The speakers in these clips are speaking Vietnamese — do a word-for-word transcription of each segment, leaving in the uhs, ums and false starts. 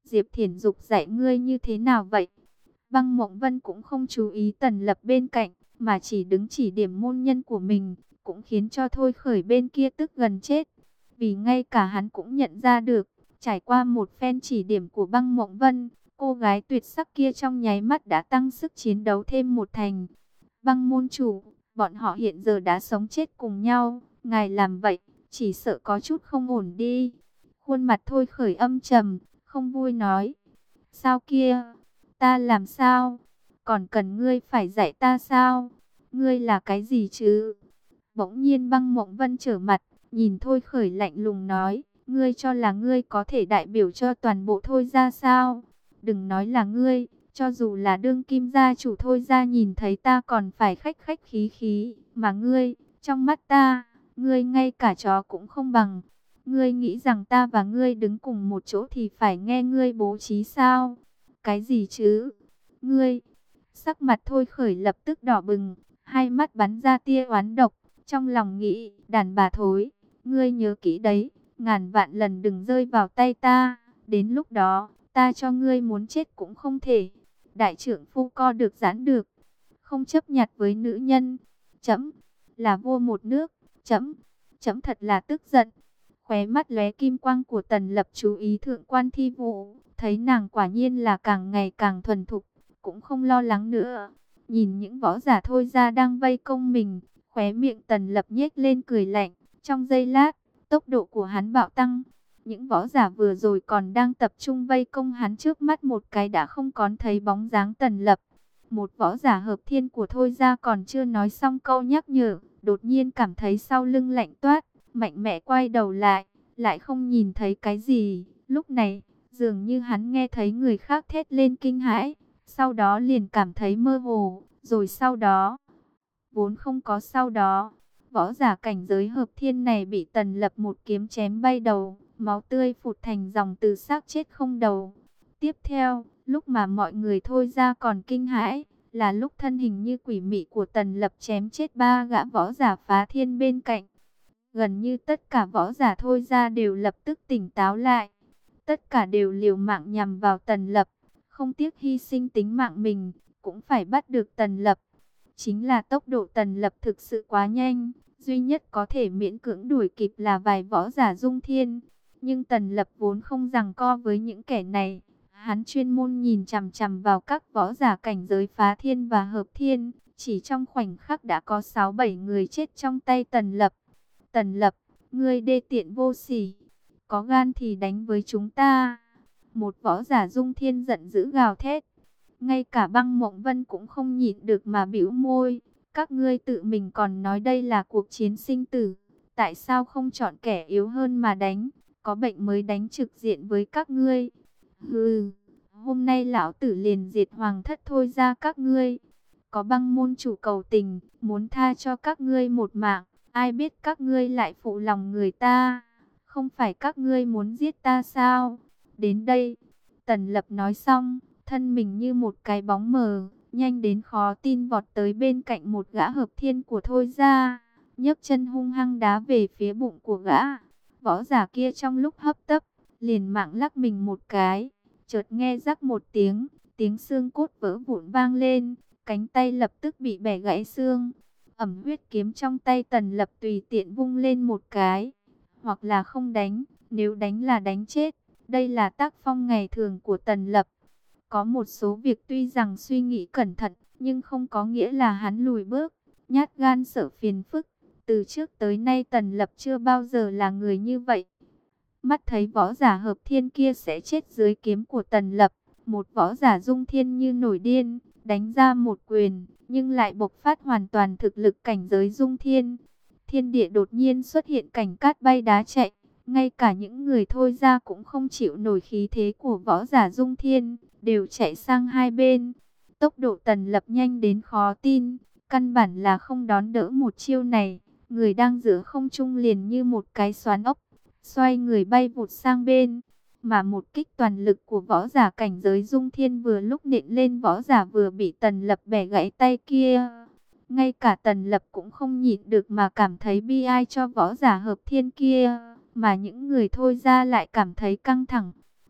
Diệp Thiển Dục dạy ngươi như thế nào vậy? Băng Mộng Vân cũng không chú ý Tần Lập bên cạnh, mà chỉ đứng chỉ điểm môn nhân của mình, cũng khiến cho Thôi Khởi bên kia tức gần chết. Vì ngay cả hắn cũng nhận ra được, trải qua một phen chỉ điểm của Băng Mộng Vân, cô gái tuyệt sắc kia trong nháy mắt đã tăng sức chiến đấu thêm một thành. Băng môn chủ, bọn họ hiện giờ đã sống chết cùng nhau, ngài làm vậy, chỉ sợ có chút không ổn đi. Khuôn mặt Thôi Khởi âm trầm, không vui nói. Sao kia? Ta làm sao? Còn cần ngươi phải dạy ta sao? Ngươi là cái gì chứ? Bỗng nhiên Băng Mộng Vân trở mặt, nhìn Thôi Khởi lạnh lùng nói. Ngươi cho là ngươi có thể đại biểu cho toàn bộ Thôi gia sao? Đừng nói là ngươi, cho dù là đương kim gia chủ Thôi gia nhìn thấy ta còn phải khách khách khí khí. Mà ngươi, trong mắt ta, ngươi ngay cả chó cũng không bằng. Ngươi nghĩ rằng ta và ngươi đứng cùng một chỗ thì phải nghe ngươi bố trí sao? Cái gì chứ? Ngươi, sắc mặt Thôi Khởi lập tức đỏ bừng, hai mắt bắn ra tia oán độc, trong lòng nghĩ, đàn bà thối, ngươi nhớ kỹ đấy, ngàn vạn lần đừng rơi vào tay ta, đến lúc đó, ta cho ngươi muốn chết cũng không thể. Đại trưởng phu co được giãn được, không chấp nhặt với nữ nhân. Chấm, là vua một nước, chấm, chấm thật là tức giận. Khóe mắt lóe kim quang của Tần Lập chú ý thượng quan Thi Vũ, thấy nàng quả nhiên là càng ngày càng thuần thục, cũng không lo lắng nữa. Nhìn những võ giả Thôi gia đang vây công mình, khóe miệng Tần Lập nhếch lên cười lạnh. Trong giây lát, tốc độ của hắn bạo tăng. Những võ giả vừa rồi còn đang tập trung vây công hắn, trước mắt một cái đã không còn thấy bóng dáng Tần Lập. Một võ giả hợp thiên của Thôi gia còn chưa nói xong câu nhắc nhở, đột nhiên cảm thấy sau lưng lạnh toát, mạnh mẽ quay đầu lại, lại không nhìn thấy cái gì. Lúc này, dường như hắn nghe thấy người khác thét lên kinh hãi, sau đó liền cảm thấy mơ hồ, rồi sau đó, vốn không có sau đó. Võ giả cảnh giới hợp thiên này bị Tần Lập một kiếm chém bay đầu, máu tươi phụt thành dòng từ xác chết không đầu. Tiếp theo, lúc mà mọi người Thôi gia còn kinh hãi, là lúc thân hình như quỷ mị của Tần Lập chém chết ba gã võ giả phá thiên bên cạnh. Gần như tất cả võ giả Thôi gia đều lập tức tỉnh táo lại. Tất cả đều liều mạng nhằm vào Tần Lập, không tiếc hy sinh tính mạng mình, cũng phải bắt được Tần Lập. Chính là tốc độ Tần Lập thực sự quá nhanh, duy nhất có thể miễn cưỡng đuổi kịp là vài võ giả Dung Thiên. Nhưng Tần Lập vốn không giằng co với những kẻ này, hắn chuyên môn nhìn chằm chằm vào các võ giả cảnh giới phá thiên và hợp thiên. Chỉ trong khoảnh khắc đã có sáu bảy người chết trong tay Tần Lập. Tần Lập, ngươi đê tiện vô sỉ, có gan thì đánh với chúng ta. Một võ giả Dung Thiên giận dữ gào thét. Ngay cả Băng Mộng Vân cũng không nhịn được mà bĩu môi. Các ngươi tự mình còn nói đây là cuộc chiến sinh tử, tại sao không chọn kẻ yếu hơn mà đánh? Có bệnh mới đánh trực diện với các ngươi. Hừ, hôm nay lão tử liền diệt hoàng thất Thôi ra các ngươi. Có Băng môn chủ cầu tình, muốn tha cho các ngươi một mạng. Ai biết các ngươi lại phụ lòng người ta. Không phải các ngươi muốn giết ta sao? Đến đây, Tần Lập nói xong, thân mình như một cái bóng mờ, nhanh đến khó tin vọt tới bên cạnh một gã hợp thiên của Thôi gia, nhấc chân hung hăng đá về phía bụng của gã. Võ giả kia trong lúc hấp tấp, liền mạng lắc mình một cái, chợt nghe rắc một tiếng, tiếng xương cốt vỡ vụn vang lên, cánh tay lập tức bị bẻ gãy xương. Ẩm huyết kiếm trong tay Tần Lập tùy tiện vung lên một cái, hoặc là không đánh, nếu đánh là đánh chết. Đây là tác phong ngày thường của Tần Lập. Có một số việc tuy rằng suy nghĩ cẩn thận, nhưng không có nghĩa là hắn lùi bước, nhát gan sợ phiền phức. Từ trước tới nay Tần Lập chưa bao giờ là người như vậy. Mắt thấy võ giả hợp thiên kia sẽ chết dưới kiếm của Tần Lập, một võ giả Dung Thiên như nổi điên, đánh ra một quyền, nhưng lại bộc phát hoàn toàn thực lực cảnh giới Dung Thiên. Thiên địa đột nhiên xuất hiện cảnh cát bay đá chạy, ngay cả những người Thôi ra cũng không chịu nổi khí thế của võ giả Dung Thiên, đều chạy sang hai bên. Tốc độ Tần Lập nhanh đến khó tin, căn bản là không đón đỡ một chiêu này. Người đang giữa không trung liền như một cái xoắn ốc, xoay người bay vụt sang bên. Mà một kích toàn lực của võ giả cảnh giới Dung Thiên vừa lúc nện lên võ giả vừa bị Tần Lập bẻ gãy tay kia. Ngay cả Tần Lập cũng không nhịn được mà cảm thấy bi ai cho võ giả hợp thiên kia, mà những người Thôi ra lại cảm thấy căng thẳng.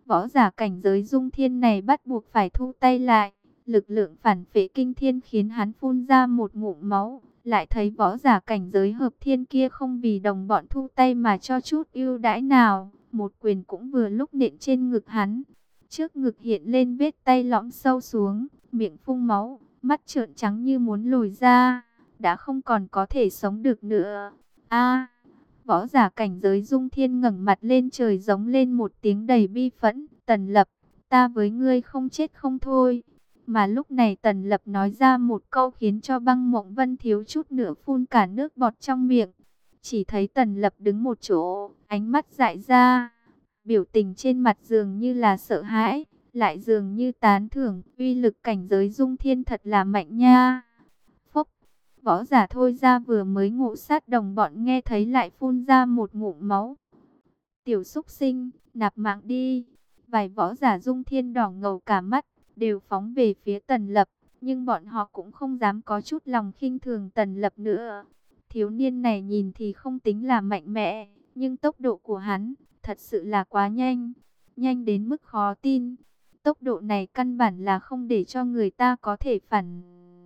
Võ giả cảnh giới dung thiên này bắt buộc phải thu tay lại. Lực lượng phản phệ kinh thiên khiến hắn phun ra một ngụm máu. Lại thấy võ giả cảnh giới hợp thiên kia không vì đồng bọn thu tay mà cho chút ưu đãi nào. Một quyền cũng vừa lúc nện trên ngực hắn. Trước ngực hiện lên vết tay lõm sâu xuống, miệng phun máu, mắt trợn trắng như muốn lồi ra. Đã không còn có thể sống được nữa. A! Võ giả cảnh giới dung thiên ngẩng mặt lên trời giống lên một tiếng đầy bi phẫn. Tần Lập, ta với ngươi không chết không thôi. Mà lúc này Tần Lập nói ra một câu khiến cho Băng Mộng Vân thiếu chút nữa phun cả nước bọt trong miệng. Chỉ thấy Tần Lập đứng một chỗ, ánh mắt dại ra. Biểu tình trên mặt dường như là sợ hãi, lại dường như tán thưởng. Uy lực cảnh giới dung thiên thật là mạnh nha. Phốc, võ giả thôi ra vừa mới ngộ sát đồng bọn nghe thấy lại phun ra một ngụm máu. Tiểu xúc sinh, nạp mạng đi. Vài võ giả dung thiên đỏ ngầu cả mắt, đều phóng về phía Tần Lập. Nhưng bọn họ cũng không dám có chút lòng khinh thường Tần Lập nữa. Thiếu niên này nhìn thì không tính là mạnh mẽ, nhưng tốc độ của hắn thật sự là quá nhanh. Nhanh đến mức khó tin. Tốc độ này căn bản là không để cho người ta có thể phản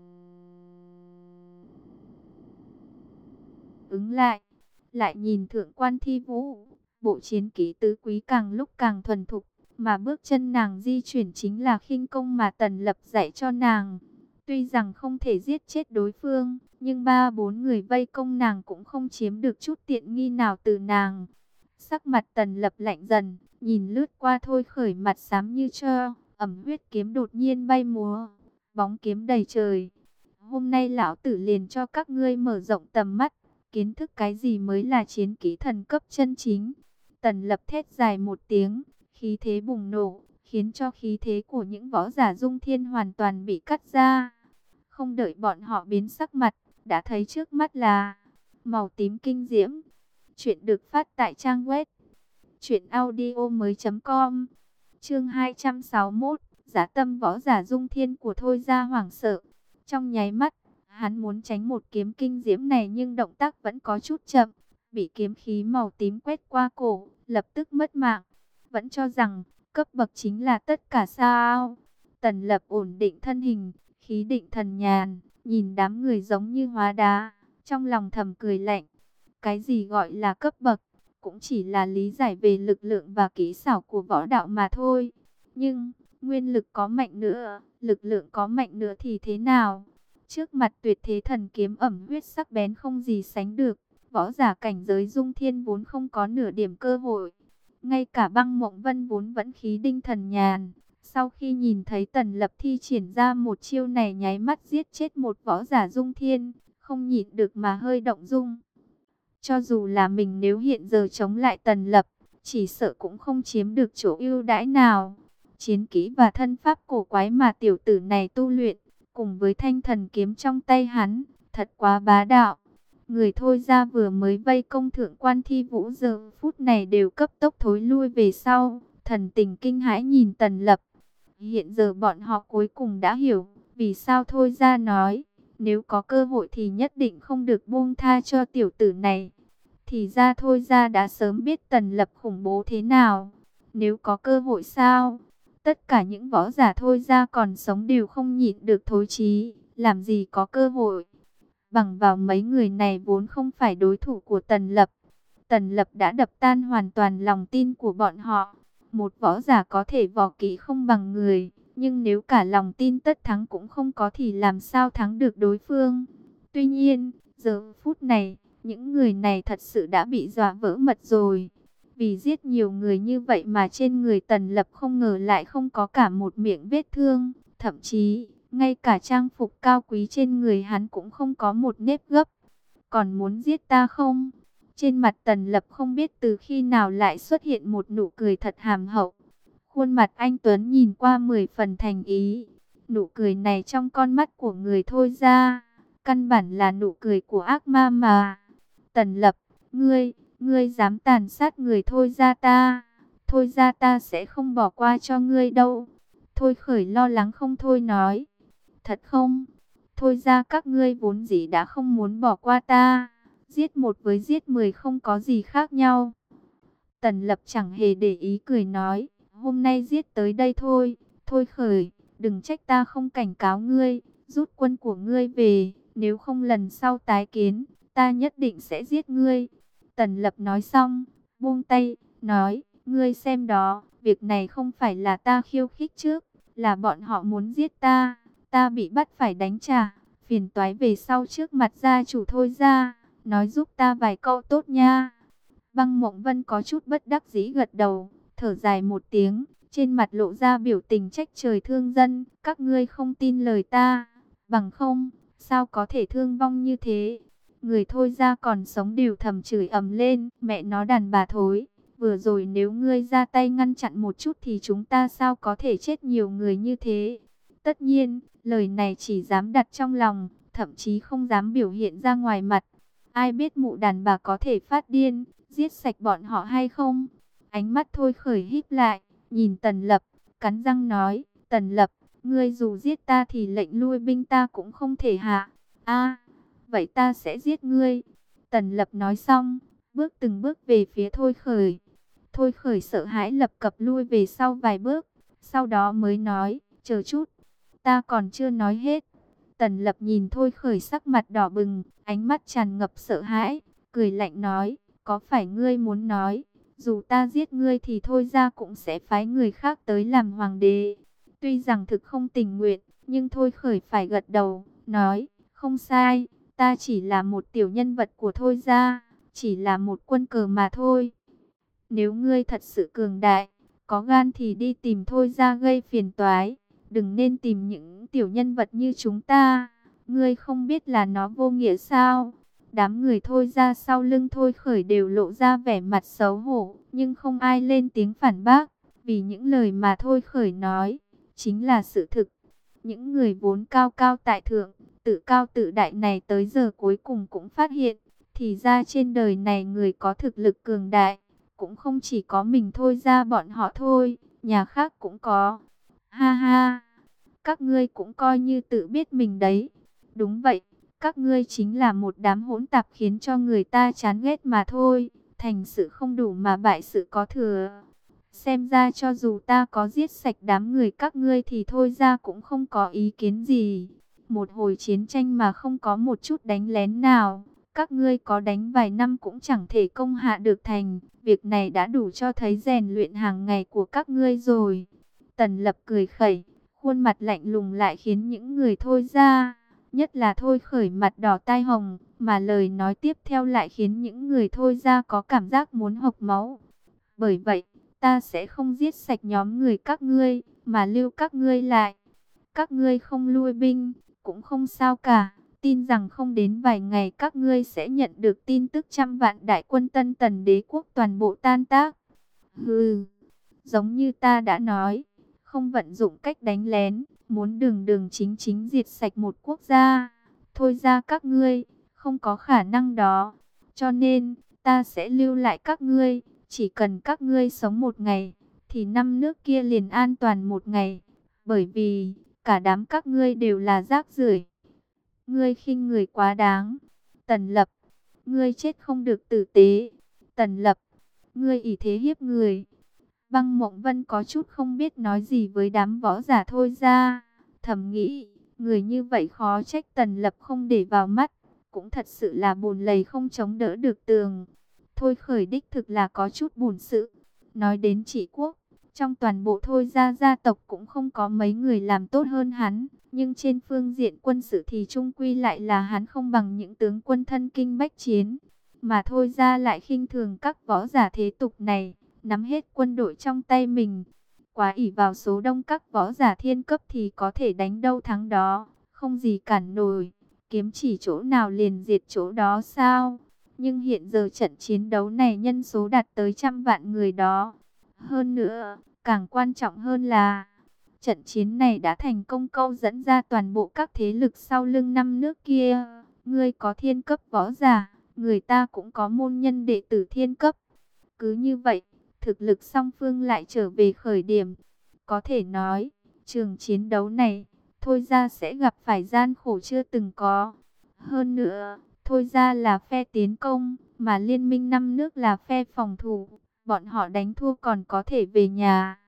ứng lại. Lại nhìn Thượng Quan Thi Vũ, bộ chiến kỹ tứ quý càng lúc càng thuần thục. Mà bước chân nàng di chuyển chính là khinh công mà Tần Lập dạy cho nàng. Tuy rằng không thể giết chết đối phương, nhưng ba bốn người vây công nàng cũng không chiếm được chút tiện nghi nào từ nàng. Sắc mặt Tần Lập lạnh dần, nhìn lướt qua Thôi Khởi mặt xám như tro, ẩm huyết kiếm đột nhiên bay múa, bóng kiếm đầy trời. Hôm nay lão tử liền cho các ngươi mở rộng tầm mắt, kiến thức cái gì mới là chiến kỹ thần cấp chân chính. Tần Lập thét dài một tiếng, khí thế bùng nổ, khiến cho khí thế của những võ giả dung thiên hoàn toàn bị cắt ra. Không đợi bọn họ biến sắc mặt, đã thấy trước mắt là màu tím kinh diễm. Chuyện được phát tại trang web truyện audio mới chấm com. Chương hai trăm sáu mươi mốt, Giá tâm võ giả dung thiên của Thôi Gia hoảng sợ. Trong nháy mắt, hắn muốn tránh một kiếm kinh diễm này nhưng động tác vẫn có chút chậm, bị kiếm khí màu tím quét qua cổ, lập tức mất mạng. Vẫn cho rằng cấp bậc chính là tất cả sao? Tần Lập ổn định thân hình, khí định thần nhàn, nhìn đám người giống như hóa đá, trong lòng thầm cười lạnh. Cái gì gọi là cấp bậc, cũng chỉ là lý giải về lực lượng và kỹ xảo của võ đạo mà thôi. Nhưng, nguyên lực có mạnh nữa, lực lượng có mạnh nữa thì thế nào? Trước mặt tuyệt thế thần kiếm ẩm huyết sắc bén không gì sánh được, võ giả cảnh giới dung thiên vốn không có nửa điểm cơ hội. Ngay cả Băng Mộng Vân vốn vẫn khí đinh thần nhàn, sau khi nhìn thấy Tần Lập thi triển ra một chiêu này nháy mắt giết chết một võ giả dung thiên, không nhịn được mà hơi động dung. Cho dù là mình nếu hiện giờ chống lại Tần Lập, chỉ sợ cũng không chiếm được chỗ ưu đãi nào. Chiến kỹ và thân pháp cổ quái mà tiểu tử này tu luyện, cùng với thanh thần kiếm trong tay hắn, thật quá bá đạo. Người Thôi Gia vừa mới vây công Thượng Quan Thi Vũ giờ phút này đều cấp tốc thối lui về sau, thần tình kinh hãi nhìn Tần Lập. Hiện giờ bọn họ cuối cùng đã hiểu, vì sao Thôi Gia nói, nếu có cơ hội thì nhất định không được buông tha cho tiểu tử này. Thì ra Thôi Gia đã sớm biết Tần Lập khủng bố thế nào. Nếu có cơ hội sao? Tất cả những võ giả Thôi Gia còn sống đều không nhịn được thối chí, làm gì có cơ hội. Bằng vào mấy người này vốn không phải đối thủ của Tần Lập. Tần Lập đã đập tan hoàn toàn lòng tin của bọn họ. Một võ giả có thể võ kỹ không bằng người, nhưng nếu cả lòng tin tất thắng cũng không có thì làm sao thắng được đối phương. Tuy nhiên, giờ phút này, những người này thật sự đã bị dọa vỡ mật rồi. Vì giết nhiều người như vậy mà trên người Tần Lập không ngờ lại không có cả một miệng vết thương, thậm chí ngay cả trang phục cao quý trên người hắn cũng không có một nếp gấp. Còn muốn giết ta không? Trên mặt Tần Lập không biết từ khi nào lại xuất hiện một nụ cười thật hàm hậu. Khuôn mặt anh Tuấn nhìn qua mười phần thành ý. Nụ cười này trong con mắt của người Thôi Gia, căn bản là nụ cười của ác ma mà. Tần Lập, ngươi, ngươi dám tàn sát người Thôi Gia ta, Thôi Gia ta sẽ không bỏ qua cho ngươi đâu. Thôi Khởi lo lắng không thôi nói. Thật không? Thôi Gia các ngươi vốn dĩ đã không muốn bỏ qua ta. Giết một với giết mười không có gì khác nhau. Tần Lập chẳng hề để ý cười nói. hôm nay giết tới đây thôi. Thôi khởi, đừng trách ta không cảnh cáo ngươi, rút quân của ngươi về, nếu không lần sau tái kiến, ta nhất định sẽ giết ngươi. Tần Lập nói xong, buông tay, nói, ngươi xem đó, việc này không phải là ta khiêu khích trước, là bọn họ muốn giết ta, ta bị bắt phải đánh trả, phiền toái về sau trước mặt gia chủ thôi ra, nói giúp ta vài câu tốt nha. Băng Mộng Vân có chút bất đắc dĩ gật đầu, thở dài một tiếng, trên mặt lộ ra biểu tình trách trời thương dân, các ngươi không tin lời ta, bằng không, sao có thể thương vong như thế. Người thôi ra còn sống đều thầm chửi ầm lên, mẹ nó đàn bà thối, vừa rồi nếu ngươi ra tay ngăn chặn một chút thì chúng ta sao có thể chết nhiều người như thế. Tất nhiên, lời này chỉ dám đặt trong lòng, thậm chí không dám biểu hiện ra ngoài mặt. Ai biết mụ đàn bà có thể phát điên, giết sạch bọn họ hay không? Ánh mắt thôi khởi híp lại, nhìn Tần Lập, cắn răng nói, Tần Lập, ngươi dù giết ta thì lệnh lui binh ta cũng không thể hạ. A, vậy ta sẽ giết ngươi. Tần Lập nói xong, bước từng bước về phía thôi khởi. Thôi khởi sợ hãi lập cập lui về sau vài bước, sau đó mới nói, chờ chút, ta còn chưa nói hết. Tần Lập nhìn thôi khởi sắc mặt đỏ bừng, ánh mắt tràn ngập sợ hãi, cười lạnh nói, có phải ngươi muốn nói, dù ta giết ngươi thì thôi ra cũng sẽ phái người khác tới làm hoàng đế. Tuy rằng thực không tình nguyện, nhưng thôi khởi phải gật đầu, nói, không sai, ta chỉ là một tiểu nhân vật của thôi ra, chỉ là một quân cờ mà thôi. Nếu ngươi thật sự cường đại, có gan thì đi tìm thôi ra gây phiền toái, đừng nên tìm những tiểu nhân vật như chúng ta. Ngươi không biết là nó vô nghĩa sao? Đám người thôi ra sau lưng thôi khởi đều lộ ra vẻ mặt xấu hổ, nhưng không ai lên tiếng phản bác, vì những lời mà thôi khởi nói, chính là sự thực. Những người vốn cao cao tại thượng, tự cao tự đại này tới giờ cuối cùng cũng phát hiện, thì ra trên đời này người có thực lực cường đại, cũng không chỉ có mình thôi ra bọn họ thôi, nhà khác cũng có. Ha ha, các ngươi cũng coi như tự biết mình đấy. Đúng vậy, các ngươi chính là một đám hỗn tạp khiến cho người ta chán ghét mà thôi. Thành sự không đủ mà bại sự có thừa. Xem ra cho dù ta có giết sạch đám người các ngươi thì thôi ra cũng không có ý kiến gì. Một hồi chiến tranh mà không có một chút đánh lén nào, các ngươi có đánh vài năm cũng chẳng thể công hạ được thành. Việc này đã đủ cho thấy rèn luyện hàng ngày của các ngươi rồi. Tần Lập cười khẩy, khuôn mặt lạnh lùng lại khiến những người thôi ra, nhất là thôi khởi mặt đỏ tai hồng, mà lời nói tiếp theo lại khiến những người thôi ra có cảm giác muốn hộc máu. Bởi vậy, ta sẽ không giết sạch nhóm người các ngươi, mà lưu các ngươi lại. Các ngươi không lui binh, cũng không sao cả. Tin rằng không đến vài ngày các ngươi sẽ nhận được tin tức trăm vạn đại quân Tân Tần đế quốc toàn bộ tan tác. Hừ, giống như ta đã nói, không vận dụng cách đánh lén, muốn đường đường chính chính diệt sạch một quốc gia. Thôi ra các ngươi, không có khả năng đó. Cho nên, ta sẽ lưu lại các ngươi. Chỉ cần các ngươi sống một ngày, thì năm nước kia liền an toàn một ngày. Bởi vì, cả đám các ngươi đều là rác rưởi. Ngươi khinh người quá đáng. Tần Lập, ngươi chết không được tử tế. Tần Lập, ngươi ỷ thế hiếp người. Băng Mộng Vân có chút không biết nói gì với đám võ giả thôi ra. Thầm nghĩ, người như vậy khó trách Tần Lập không để vào mắt. Cũng thật sự là bùn lầy không chống đỡ được tường. Thôi khởi đích thực là có chút bùn sự. Nói đến trị quốc, trong toàn bộ thôi ra gia tộc cũng không có mấy người làm tốt hơn hắn. Nhưng trên phương diện quân sự thì trung quy lại là hắn không bằng những tướng quân thân kinh bách chiến. Mà thôi ra lại khinh thường các võ giả thế tục này, nắm hết quân đội trong tay mình. Quá ỷ vào số đông các võ giả thiên cấp thì có thể đánh đâu thắng đó, không gì cản nổi. Kiếm chỉ chỗ nào liền diệt chỗ đó sao? Nhưng hiện giờ trận chiến đấu này nhân số đạt tới trăm vạn người đó. Hơn nữa, càng quan trọng hơn là trận chiến này đã thành công câu dẫn ra toàn bộ các thế lực sau lưng năm nước kia. Ngươi có thiên cấp võ giả, người ta cũng có môn nhân đệ tử thiên cấp. Cứ như vậy, thực lực song phương lại trở về khởi điểm. Có thể nói, trường chiến đấu này, thôi ra sẽ gặp phải gian khổ chưa từng có. Hơn nữa, thôi ra là phe tiến công, mà liên minh năm nước là phe phòng thủ. Bọn họ đánh thua còn có thể về nhà.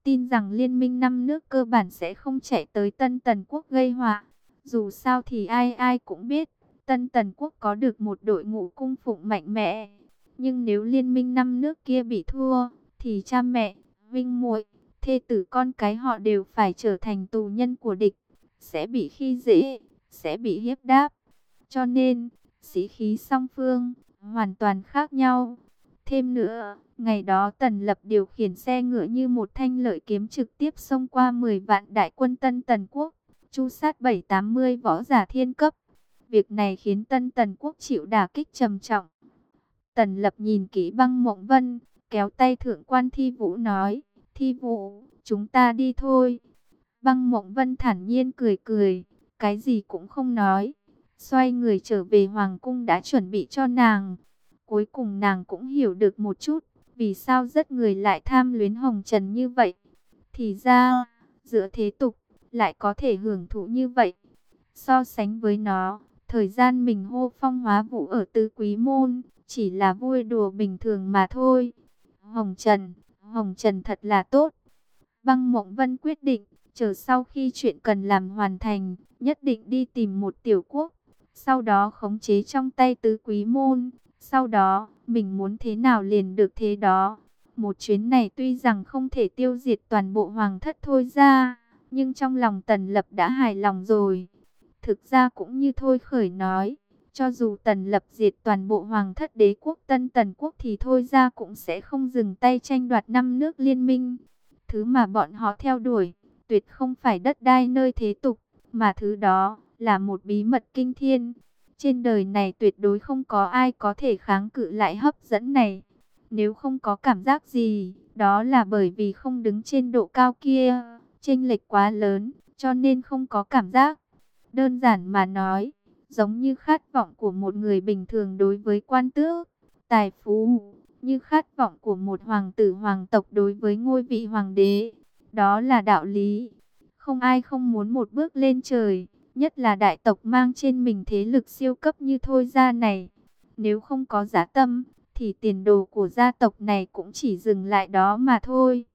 tin rằng liên minh năm nước cơ bản sẽ không chạy tới Tân Tần Quốc gây họa. Dù sao thì ai ai cũng biết, Tân Tần Quốc có được một đội ngũ cung phụng mạnh mẽ. Nhưng nếu liên minh năm nước kia bị thua, thì cha mẹ, huynh muội, thê tử con cái họ đều phải trở thành tù nhân của địch, sẽ bị khi dễ, sẽ bị hiếp đáp. Cho nên, sĩ khí song phương hoàn toàn khác nhau. Thêm nữa, ngày đó Tần Lập điều khiển xe ngựa như một thanh lợi kiếm trực tiếp xông qua mười vạn đại quân Tân Tần Quốc, tru sát bảy tám mươi võ giả thiên cấp. Việc này khiến Tân Tần Quốc chịu đả kích trầm trọng. Tần Lập nhìn kỹ Băng Mộng Vân, kéo tay thượng quan Thi Vũ nói, Thi Vũ, chúng ta đi thôi. Băng Mộng Vân thản nhiên cười cười, cái gì cũng không nói. Xoay người trở về Hoàng Cung đã chuẩn bị cho nàng. Cuối cùng nàng cũng hiểu được một chút, vì sao rất người lại tham luyến Hồng Trần như vậy. Thì ra, giữa thế tục, lại có thể hưởng thụ như vậy. So sánh với nó, thời gian mình hô phong hóa vũ ở Tứ Quý Môn, chỉ là vui đùa bình thường mà thôi. Hồng Trần, Hồng Trần thật là tốt. Băng Mộng Vân quyết định, chờ sau khi chuyện cần làm hoàn thành, nhất định đi tìm một tiểu quốc. Sau đó khống chế trong tay Tứ Quý Môn. Sau đó, mình muốn thế nào liền được thế đó. Một chuyến này tuy rằng không thể tiêu diệt toàn bộ hoàng thất thôi ra, nhưng trong lòng Tần Lập đã hài lòng rồi. Thực ra cũng như Thôi Khởi nói, cho dù Tần Lập diệt toàn bộ hoàng thất đế quốc Tân Tần Quốc thì Thôi ra cũng sẽ không dừng tay tranh đoạt năm nước liên minh. Thứ mà bọn họ theo đuổi, tuyệt không phải đất đai nơi thế tục, mà thứ đó là một bí mật kinh thiên. Trên đời này tuyệt đối không có ai có thể kháng cự lại hấp dẫn này. Nếu không có cảm giác gì, đó là bởi vì không đứng trên độ cao kia, chênh lệch quá lớn, cho nên không có cảm giác. Đơn giản mà nói, giống như khát vọng của một người bình thường đối với quan tước, tài phú, như khát vọng của một hoàng tử hoàng tộc đối với ngôi vị hoàng đế. Đó là đạo lý. Không ai không muốn một bước lên trời, nhất là đại tộc mang trên mình thế lực siêu cấp như Thôi gia này. Nếu không có dã tâm, thì tiền đồ của gia tộc này cũng chỉ dừng lại đó mà thôi.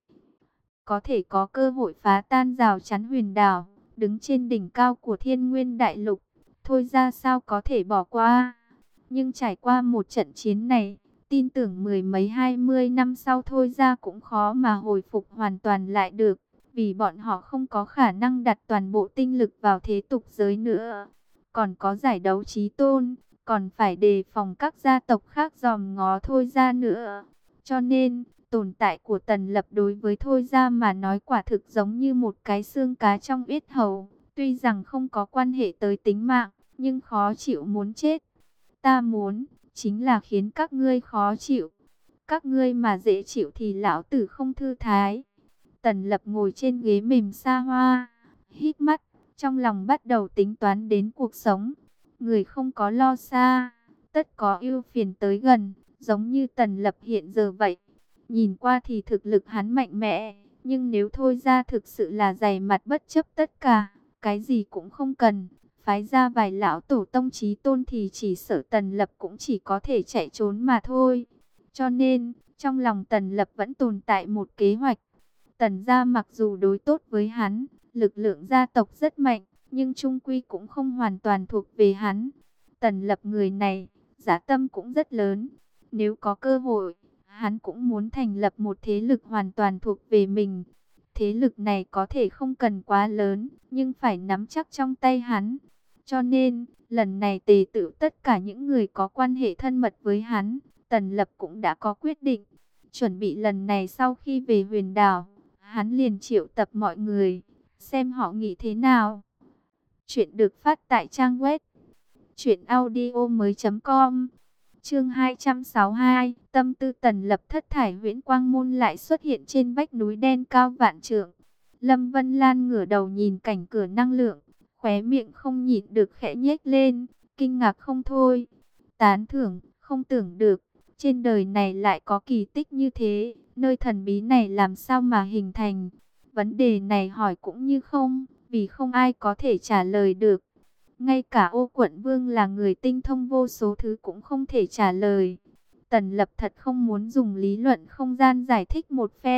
Có thể có cơ hội phá tan rào chắn huyền đảo, đứng trên đỉnh cao của Thiên Nguyên Đại Lục, Thôi ra sao có thể bỏ qua. Nhưng trải qua một trận chiến này, tin tưởng mười mấy hai mươi năm sau Thôi ra cũng khó mà hồi phục hoàn toàn lại được. Vì bọn họ không có khả năng đặt toàn bộ tinh lực vào thế tục giới nữa. Còn có giải đấu chí tôn, còn phải đề phòng các gia tộc khác dòm ngó Thôi ra nữa. Cho nên, tồn tại của Tần Lập đối với Thôi ra mà nói quả thực giống như một cái xương cá trong yết hầu. Tuy rằng không có quan hệ tới tính mạng, nhưng khó chịu muốn chết. Ta muốn, chính là khiến các ngươi khó chịu. Các ngươi mà dễ chịu thì lão tử không thư thái. Tần Lập ngồi trên ghế mềm xa hoa, hít mắt, trong lòng bắt đầu tính toán đến cuộc sống. Người không có lo xa, tất có ưu phiền tới gần, giống như Tần Lập hiện giờ vậy. Nhìn qua thì thực lực hắn mạnh mẽ, nhưng nếu Thôi ra thực sự là dày mặt bất chấp tất cả, cái gì cũng không cần, phái ra vài lão tổ tông chí tôn thì chỉ sợ Tần Lập cũng chỉ có thể chạy trốn mà thôi. Cho nên, trong lòng Tần Lập vẫn tồn tại một kế hoạch. Tần gia mặc dù đối tốt với hắn, lực lượng gia tộc rất mạnh, nhưng chung quy cũng không hoàn toàn thuộc về hắn. Tần Lập người này, dã tâm cũng rất lớn. Nếu có cơ hội, hắn cũng muốn thành lập một thế lực hoàn toàn thuộc về mình. Thế lực này có thể không cần quá lớn, nhưng phải nắm chắc trong tay hắn. Cho nên, lần này tề tựu tất cả những người có quan hệ thân mật với hắn, Tần Lập cũng đã có quyết định. Chuẩn bị lần này sau khi về huyền đảo, hắn liền triệu tập mọi người, xem họ nghĩ thế nào. Chuyện được phát tại trang web truyện audio mới chấm com. Chương hai trăm sáu mươi hai, tâm tư Tần Lập thất thải huyễn quang môn lại xuất hiện trên vách núi đen cao vạn trượng. Lâm Vân Lan ngửa đầu nhìn cảnh cửa năng lượng, khóe miệng không nhịn được khẽ nhếch lên, kinh ngạc không thôi. Tán thưởng, không tưởng được, trên đời này lại có kỳ tích như thế, nơi thần bí này làm sao mà hình thành. Vấn đề này hỏi cũng như không, vì không ai có thể trả lời được. Ngay cả Ô Quận Vương là người tinh thông vô số thứ cũng không thể trả lời. Tần Lập thật không muốn dùng lý luận không gian giải thích một phen.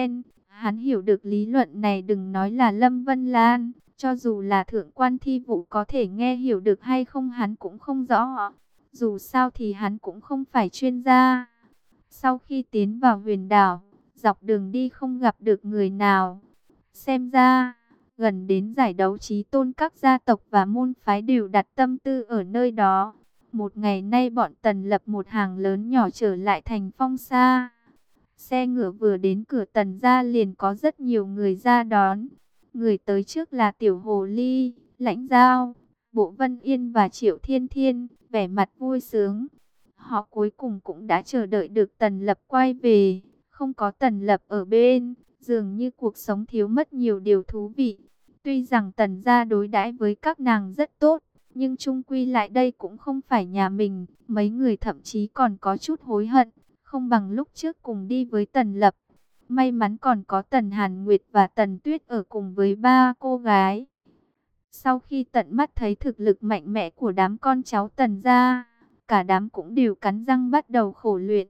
Hắn hiểu được lý luận này, đừng nói là Lâm Vân Lan, cho dù là thượng quan Thi Vũ có thể nghe hiểu được hay không hắn cũng không rõ. Dù sao thì hắn cũng không phải chuyên gia. Sau khi tiến vào huyền đảo, dọc đường đi không gặp được người nào. Xem ra, gần đến giải đấu chí tôn, các gia tộc và môn phái đều đặt tâm tư ở nơi đó. Một ngày nay bọn Tần lập một hàng lớn nhỏ trở lại thành Phong Sa. Xe ngựa vừa đến cửa Tần gia liền có rất nhiều người ra đón. Người tới trước là Tiểu Hồ Ly, Lãnh Giao, Bộ Vân Yên và Triệu Thiên Thiên, vẻ mặt vui sướng. Họ cuối cùng cũng đã chờ đợi được Tần lập quay về. Không có Tần lập ở bên, dường như cuộc sống thiếu mất nhiều điều thú vị. Tuy rằng Tần gia đối đãi với các nàng rất tốt, nhưng chung quy lại đây cũng không phải nhà mình. Mấy người thậm chí còn có chút hối hận, không bằng lúc trước cùng đi với Tần lập. May mắn còn có Tần Hàn Nguyệt và Tần Tuyết ở cùng với ba cô gái. Sau khi tận mắt thấy thực lực mạnh mẽ của đám con cháu Tần gia, cả đám cũng đều cắn răng bắt đầu khổ luyện.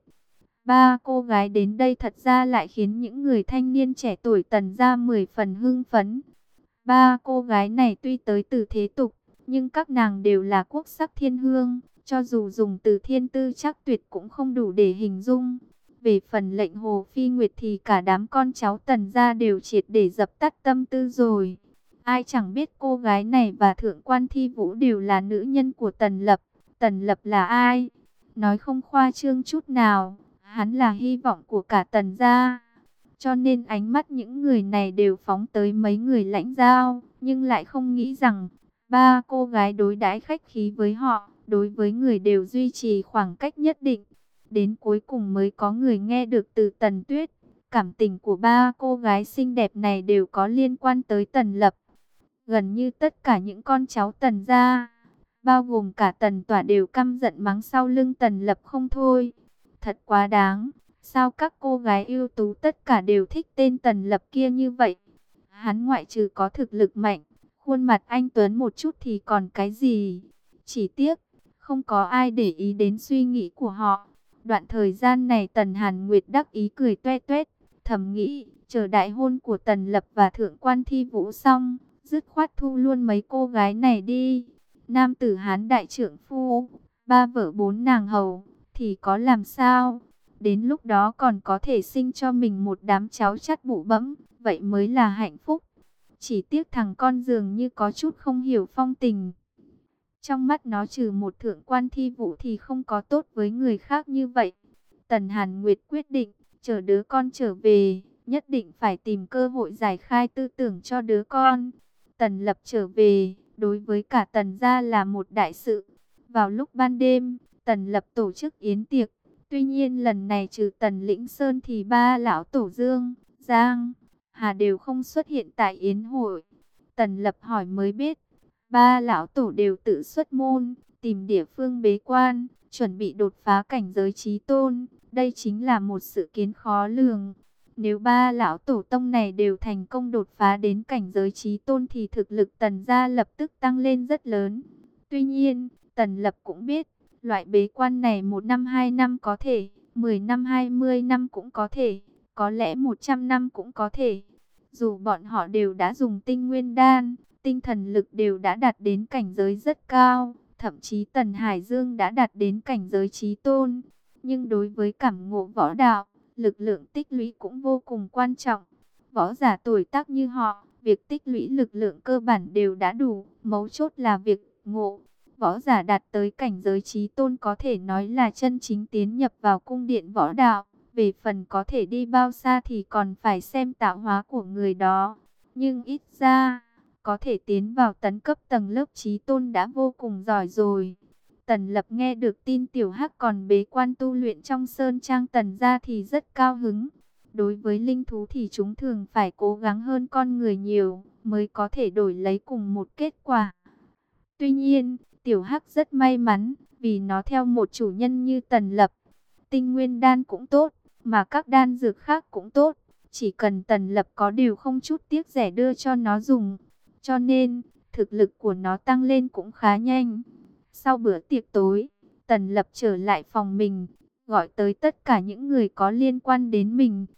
Ba cô gái đến đây thật ra lại khiến những người thanh niên trẻ tuổi Tần gia mười phần hưng phấn. Ba cô gái này tuy tới từ thế tục, nhưng các nàng đều là quốc sắc thiên hương, cho dù dùng từ thiên tư chắc tuyệt cũng không đủ để hình dung. Về phần lệnh Hồ Phi Nguyệt thì cả đám con cháu Tần gia đều triệt để dập tắt tâm tư rồi. Ai chẳng biết cô gái này và thượng quan Thi Vũ đều là nữ nhân của Tần lập. Tần lập là ai? Nói không khoa trương chút nào, hắn là hy vọng của cả Tần gia. Cho nên ánh mắt những người này đều phóng tới mấy người Lãnh Giao, nhưng lại không nghĩ rằng ba cô gái đối đãi khách khí với họ, đối với người đều duy trì khoảng cách nhất định. Đến cuối cùng mới có người nghe được từ Tần Tuyết. Cảm tình của ba cô gái xinh đẹp này đều có liên quan tới Tần lập. Gần như tất cả những con cháu Tần gia, bao gồm cả Tần Tỏa, đều căm giận mắng sau lưng Tần lập không thôi. Thật quá đáng, sao các cô gái ưu tú tất cả đều thích tên Tần lập kia như vậy? Hắn ngoại trừ có thực lực mạnh, khuôn mặt anh tuấn một chút thì còn cái gì? Chỉ tiếc, không có ai để ý đến suy nghĩ của họ. Đoạn thời gian này Tần Hàn Nguyệt đắc ý cười toe toét, thầm nghĩ, chờ đại hôn của Tần lập và thượng quan Thi Vũ xong, dứt khoát thu luôn mấy cô gái này đi. Nam tử Hán đại trượng phu, ba vợ bốn nàng hầu, thì có làm sao? Đến lúc đó còn có thể sinh cho mình một đám cháu chắt bụ bẫm, vậy mới là hạnh phúc. Chỉ tiếc thằng con dường như có chút không hiểu phong tình. Trong mắt nó trừ một thượng quan Thi Vũ thì không có tốt với người khác như vậy. Tần Hàn Nguyệt quyết định, chờ đứa con trở về, nhất định phải tìm cơ hội giải khai tư tưởng cho đứa con. Tần lập trở về, đối với cả Tần gia là một đại sự. Vào lúc ban đêm, Tần lập tổ chức yến tiệc. Tuy nhiên lần này trừ Tần Lĩnh Sơn thì ba lão tổ Dương, Giang, Hà đều không xuất hiện tại yến hội. Tần lập hỏi mới biết, ba lão tổ đều tự xuất môn, tìm địa phương bế quan, chuẩn bị đột phá cảnh giới chí tôn. Đây chính là một sự kiến khó lường. Nếu ba lão tổ tông này đều thành công đột phá đến cảnh giới chí tôn thì thực lực Tần gia lập tức tăng lên rất lớn. Tuy nhiên, Tần lập cũng biết, loại bế quan này một năm hai năm có thể, mười năm hai mươi năm cũng có thể, có lẽ một trăm năm cũng có thể. Dù bọn họ đều đã dùng tinh nguyên đan, tinh thần lực đều đã đạt đến cảnh giới rất cao, thậm chí Tần Hải Dương đã đạt đến cảnh giới chí tôn. Nhưng đối với cảm ngộ võ đạo, lực lượng tích lũy cũng vô cùng quan trọng. Võ giả tuổi tác như họ, việc tích lũy lực lượng cơ bản đều đã đủ, mấu chốt là việc ngộ. Võ giả đạt tới cảnh giới chí tôn có thể nói là chân chính tiến nhập vào cung điện võ đạo. Về phần có thể đi bao xa thì còn phải xem tạo hóa của người đó. Nhưng ít ra, có thể tiến vào tấn cấp tầng lớp chí tôn đã vô cùng giỏi rồi. Tần lập nghe được tin Tiểu Hắc còn bế quan tu luyện trong sơn trang Tần gia thì rất cao hứng. Đối với linh thú thì chúng thường phải cố gắng hơn con người nhiều, mới có thể đổi lấy cùng một kết quả. Tuy nhiên, Tiểu Hắc rất may mắn, vì nó theo một chủ nhân như Tần lập. Tinh nguyên đan cũng tốt, mà các đan dược khác cũng tốt. Chỉ cần Tần lập có điều không chút tiếc rẻ đưa cho nó dùng. Cho nên, thực lực của nó tăng lên cũng khá nhanh. Sau bữa tiệc tối, Tần lập trở lại phòng mình, gọi tới tất cả những người có liên quan đến mình.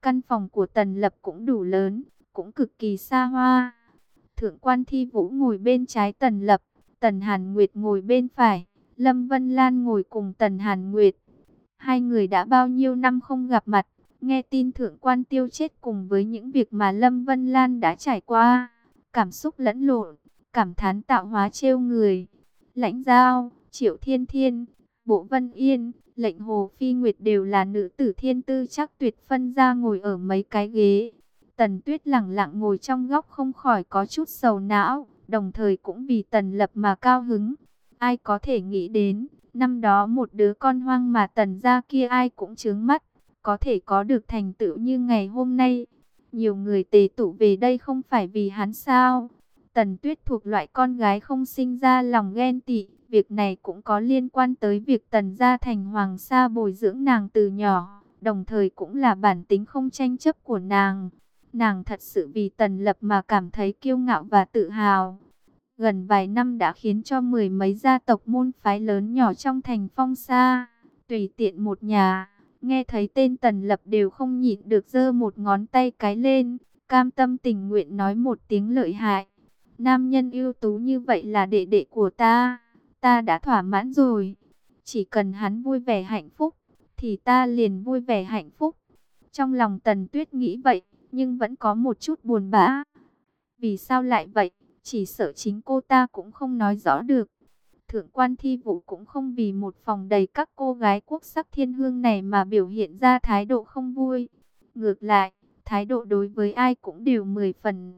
Căn phòng của Tần Lập cũng đủ lớn, cũng cực kỳ xa hoa. Thượng quan Thi Vũ ngồi bên trái Tần Lập, Tần Hàn Nguyệt ngồi bên phải, Lâm Vân Lan ngồi cùng Tần Hàn Nguyệt. Hai người đã bao nhiêu năm không gặp mặt, nghe tin Thượng quan Tiêu chết cùng với những việc mà Lâm Vân Lan đã trải qua, cảm xúc lẫn lộn, cảm thán tạo hóa trêu người. Lãnh Giao, Triệu Thiên Thiên, Bộ Vân Yên, Lệnh Hồ Phi Nguyệt đều là nữ tử thiên tư chắc tuyệt, phân ra ngồi ở mấy cái ghế. Tần Tuyết lẳng lặng ngồi trong góc không khỏi có chút sầu não, đồng thời cũng vì Tần Lập mà cao hứng. Ai có thể nghĩ đến, năm đó một đứa con hoang mà Tần gia kia ai cũng chướng mắt, có thể có được thành tựu như ngày hôm nay. Nhiều người tề tụ về đây không phải vì hắn sao? Tần Tuyết thuộc loại con gái không sinh ra lòng ghen tị. Việc này cũng có liên quan tới việc Tần gia thành hoàng sa bồi dưỡng nàng từ nhỏ, đồng thời cũng là bản tính không tranh chấp của nàng. Nàng thật sự vì Tần Lập mà cảm thấy kiêu ngạo và tự hào. Gần vài năm đã khiến cho mười mấy gia tộc môn phái lớn nhỏ trong thành Phong Sa, tùy tiện một nhà, nghe thấy tên Tần Lập đều không nhịn được giơ một ngón tay cái lên, cam tâm tình nguyện nói một tiếng lợi hại. Nam nhân ưu tú như vậy là đệ đệ của ta, ta đã thỏa mãn rồi. Chỉ cần hắn vui vẻ hạnh phúc, thì ta liền vui vẻ hạnh phúc. Trong lòng Tần Tuyết nghĩ vậy, nhưng vẫn có một chút buồn bã. Vì sao lại vậy? Chỉ sợ chính cô ta cũng không nói rõ được. Thượng quan Thi Vũ cũng không vì một phòng đầy các cô gái quốc sắc thiên hương này mà biểu hiện ra thái độ không vui. Ngược lại, thái độ đối với ai cũng đều mười phần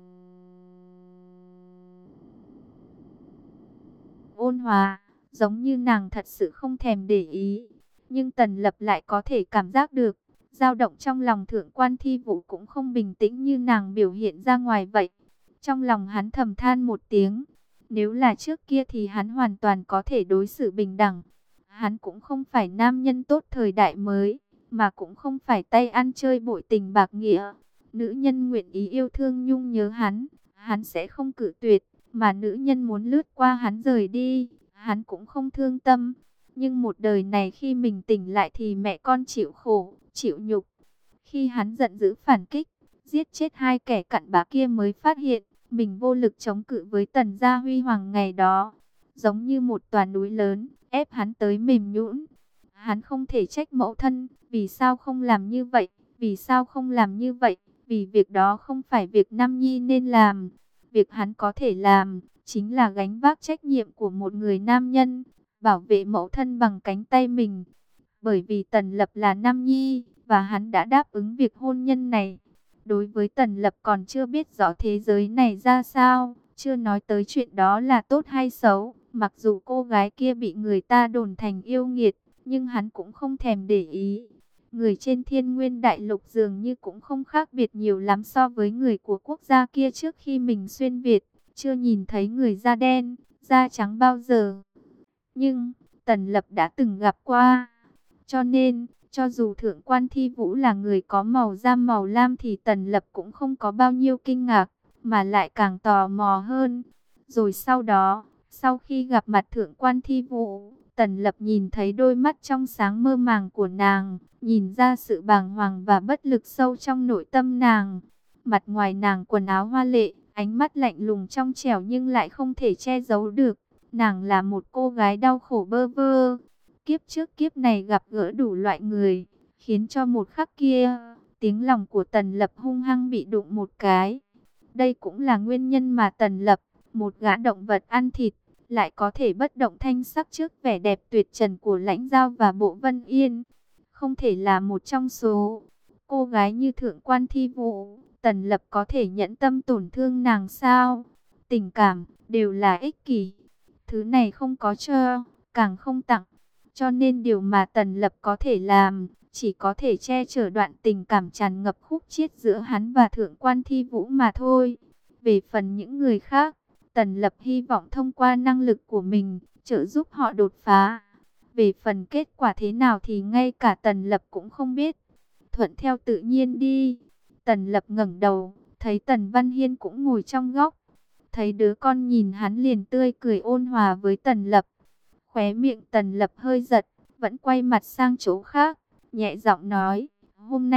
ôn hòa, giống như nàng thật sự không thèm để ý. Nhưng Tần Lập lại có thể cảm giác được, dao động trong lòng Thượng quan Thi Vũ cũng không bình tĩnh như nàng biểu hiện ra ngoài vậy. Trong lòng hắn thầm than một tiếng, nếu là trước kia thì hắn hoàn toàn có thể đối xử bình đẳng. Hắn cũng không phải nam nhân tốt thời đại mới, mà cũng không phải tay ăn chơi bội tình bạc nghĩa. Nữ nhân nguyện ý yêu thương nhung nhớ hắn, hắn sẽ không cự tuyệt, mà nữ nhân muốn lướt qua hắn rời đi, hắn cũng không thương tâm. Nhưng một đời này khi mình tỉnh lại thì mẹ con chịu khổ, chịu nhục. Khi hắn giận dữ phản kích, giết chết hai kẻ cặn bã kia mới phát hiện, mình vô lực chống cự với Tần gia huy hoàng ngày đó. Giống như một tòa núi lớn, ép hắn tới mềm nhũn. Hắn không thể trách mẫu thân, vì sao không làm như vậy, vì sao không làm như vậy, vì việc đó không phải việc Nam Nhi nên làm. Việc hắn có thể làm, chính là gánh vác trách nhiệm của một người nam nhân, bảo vệ mẫu thân bằng cánh tay mình. Bởi vì Tần Lập là Nam Nhi, và hắn đã đáp ứng việc hôn nhân này. Đối với Tần Lập còn chưa biết rõ thế giới này ra sao, chưa nói tới chuyện đó là tốt hay xấu. Mặc dù cô gái kia bị người ta đồn thành yêu nghiệt, nhưng hắn cũng không thèm để ý. Người trên Thiên Nguyên Đại Lục dường như cũng không khác biệt nhiều lắm so với người của quốc gia kia trước khi mình xuyên Việt. Chưa nhìn thấy người da đen, da trắng bao giờ. Nhưng, Tần Lập đã từng gặp qua. Cho nên, cho dù Thượng quan Thi Vũ là người có màu da màu lam thì Tần Lập cũng không có bao nhiêu kinh ngạc, mà lại càng tò mò hơn. Rồi sau đó, sau khi gặp mặt Thượng quan Thi Vũ, Tần Lập nhìn thấy đôi mắt trong sáng mơ màng của nàng, nhìn ra sự bàng hoàng và bất lực sâu trong nội tâm nàng. Mặt ngoài nàng quần áo hoa lệ, ánh mắt lạnh lùng trong trẻo nhưng lại không thể che giấu được. Nàng là một cô gái đau khổ bơ vơ. Kiếp trước kiếp này gặp gỡ đủ loại người, khiến cho một khắc kia, tiếng lòng của Tần Lập hung hăng bị đụng một cái. Đây cũng là nguyên nhân mà Tần Lập, một gã động vật ăn thịt, lại có thể bất động thanh sắc trước vẻ đẹp tuyệt trần của Lãnh Giao và Bộ Vân Yên. Không thể là một trong số cô gái như Thượng quan Thi Vũ, Tần Lập có thể nhẫn tâm tổn thương nàng sao? Tình cảm đều là ích kỷ, thứ này không có cho, càng không tặng. Cho nên điều mà Tần Lập có thể làm, chỉ có thể che chở đoạn tình cảm tràn ngập khúc chiết giữa hắn và Thượng quan Thi Vũ mà thôi. Về phần những người khác, Tần Lập hy vọng thông qua năng lực của mình, trợ giúp họ đột phá. Về phần kết quả thế nào thì ngay cả Tần Lập cũng không biết. Thuận theo tự nhiên đi. Tần Lập ngẩng đầu, thấy Tần Văn Hiên cũng ngồi trong góc. Thấy đứa con nhìn hắn liền tươi cười ôn hòa với Tần Lập. Khóe miệng Tần Lập hơi giật, vẫn quay mặt sang chỗ khác, nhẹ giọng nói, hôm nay,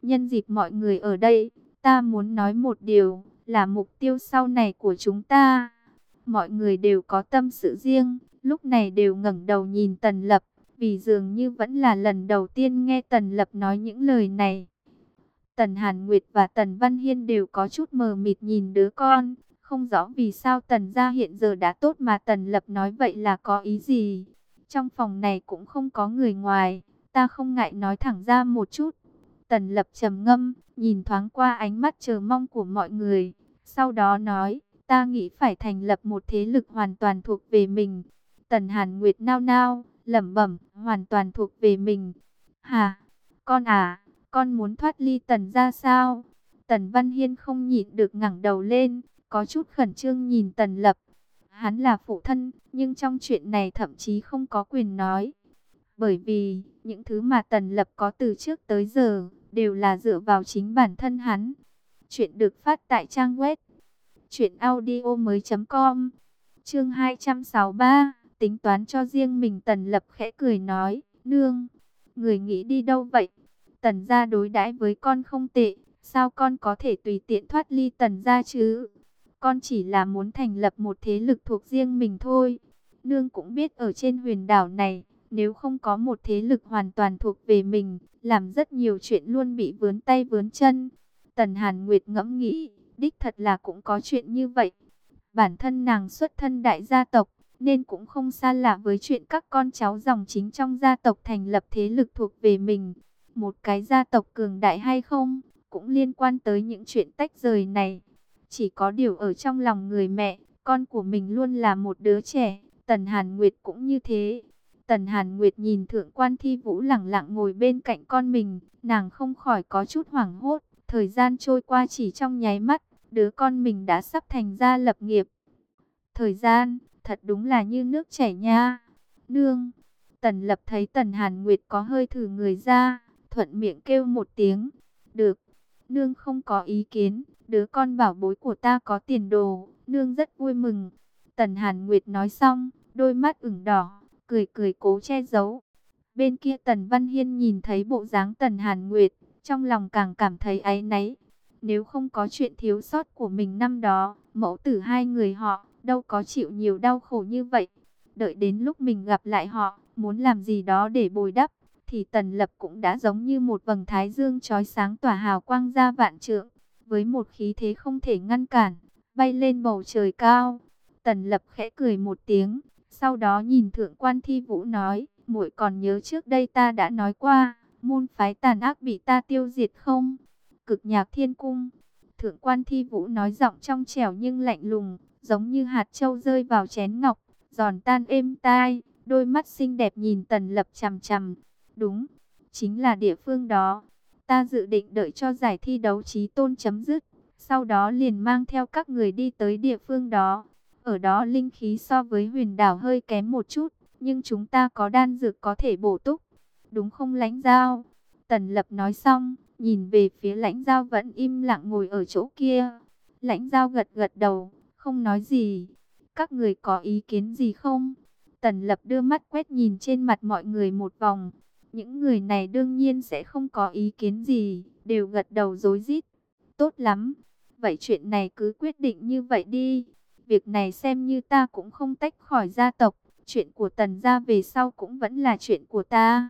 Nhân dịp mọi người ở đây, ta muốn nói một điều, là mục tiêu sau này của chúng ta. Mọi người đều có tâm sự riêng, lúc này đều ngẩng đầu nhìn Tần Lập, vì dường như vẫn là lần đầu tiên nghe Tần Lập nói những lời này. Tần Hàn Nguyệt và Tần Văn Hiên đều có chút mờ mịt nhìn đứa con, không rõ vì sao Tần gia hiện giờ đã tốt mà Tần Lập nói vậy là có ý gì. Trong phòng này cũng không có người ngoài, ta không ngại nói thẳng ra một chút. Tần Lập trầm ngâm, nhìn thoáng qua ánh mắt chờ mong của mọi người, sau đó nói, ta nghĩ phải thành lập một thế lực hoàn toàn thuộc về mình. Tần Hàn Nguyệt nao nao, lẩm bẩm, hoàn toàn thuộc về mình. Hả? Con à? Con muốn thoát ly Tần gia sao? Tần Văn Hiên không nhịn được ngẩng đầu lên, có chút khẩn trương nhìn Tần Lập. Hắn là phụ thân, nhưng trong chuyện này thậm chí không có quyền nói. Bởi vì, những thứ mà Tần Lập có từ trước tới giờ, đều là dựa vào chính bản thân hắn. Chuyện được phát tại trang web truyện audio mới chấm com. Chương hai trăm sáu mươi ba, tính toán cho riêng mình. Tần Lập khẽ cười nói, nương, người nghĩ đi đâu vậy? Tần gia đối đãi với con không tệ, sao con có thể tùy tiện thoát ly Tần gia chứ? Con chỉ là muốn thành lập một thế lực thuộc riêng mình thôi. Nương cũng biết ở trên huyền đảo này, nếu không có một thế lực hoàn toàn thuộc về mình, làm rất nhiều chuyện luôn bị vướng tay vướng chân. Tần Hàn Nguyệt ngẫm nghĩ, đích thật là cũng có chuyện như vậy. Bản thân nàng xuất thân đại gia tộc, nên cũng không xa lạ với chuyện các con cháu dòng chính trong gia tộc thành lập thế lực thuộc về mình. Một cái gia tộc cường đại hay không, cũng liên quan tới những chuyện tách rời này. Chỉ có điều ở trong lòng người mẹ, con của mình luôn là một đứa trẻ, Tần Hàn Nguyệt cũng như thế. Tần Hàn Nguyệt nhìn Thượng quan Thi Vũ lẳng lặng ngồi bên cạnh con mình, nàng không khỏi có chút hoảng hốt. Thời gian trôi qua chỉ trong nháy mắt, đứa con mình đã sắp thành gia lập nghiệp. Thời gian, thật đúng là như nước chảy nha. Nương, Tần Lập thấy Tần Hàn Nguyệt có hơi thử người ra, thuận miệng kêu một tiếng. Được, nương không có ý kiến, đứa con bảo bối của ta có tiền đồ, nương rất vui mừng. Tần Hàn Nguyệt nói xong, đôi mắt ửng đỏ, cười cười cố che giấu. Bên kia Tần Văn Hiên nhìn thấy bộ dáng Tần Hàn Nguyệt, trong lòng càng cảm thấy áy náy. Nếu không có chuyện thiếu sót của mình năm đó, mẫu tử hai người họ đâu có chịu nhiều đau khổ như vậy. Đợi đến lúc mình gặp lại họ, muốn làm gì đó để bồi đắp, thì Tần Lập cũng đã giống như một vầng thái dương chói sáng tỏa hào quang ra vạn trượng, với một khí thế không thể ngăn cản, bay lên bầu trời cao. Tần Lập khẽ cười một tiếng, sau đó nhìn Thượng quan Thi Vũ nói, muội còn nhớ trước đây ta đã nói qua, môn phái tàn ác bị ta tiêu diệt không? Cực Nhạc Thiên Cung. Thượng quan Thi Vũ nói giọng trong trẻo nhưng lạnh lùng, giống như hạt châu rơi vào chén ngọc, giòn tan êm tai. Đôi mắt xinh đẹp nhìn Tần Lập chằm chằm. Đúng, chính là địa phương đó. Ta dự định đợi cho giải thi đấu chí tôn chấm dứt, sau đó liền mang theo các người đi tới địa phương đó. Ở đó linh khí so với huyền đảo hơi kém một chút, nhưng chúng ta có đan dược có thể bổ túc. Đúng không Lãnh Giao? Tần Lập nói xong, nhìn về phía Lãnh Giao vẫn im lặng ngồi ở chỗ kia. Lãnh Giao gật gật đầu, không nói gì. Các người có ý kiến gì không? Tần Lập đưa mắt quét nhìn trên mặt mọi người một vòng. Những người này đương nhiên sẽ không có ý kiến gì, đều gật đầu rối rít. Tốt lắm, vậy chuyện này cứ quyết định như vậy đi. Việc này xem như ta cũng không tách khỏi gia tộc, chuyện của Tần gia về sau cũng vẫn là chuyện của ta.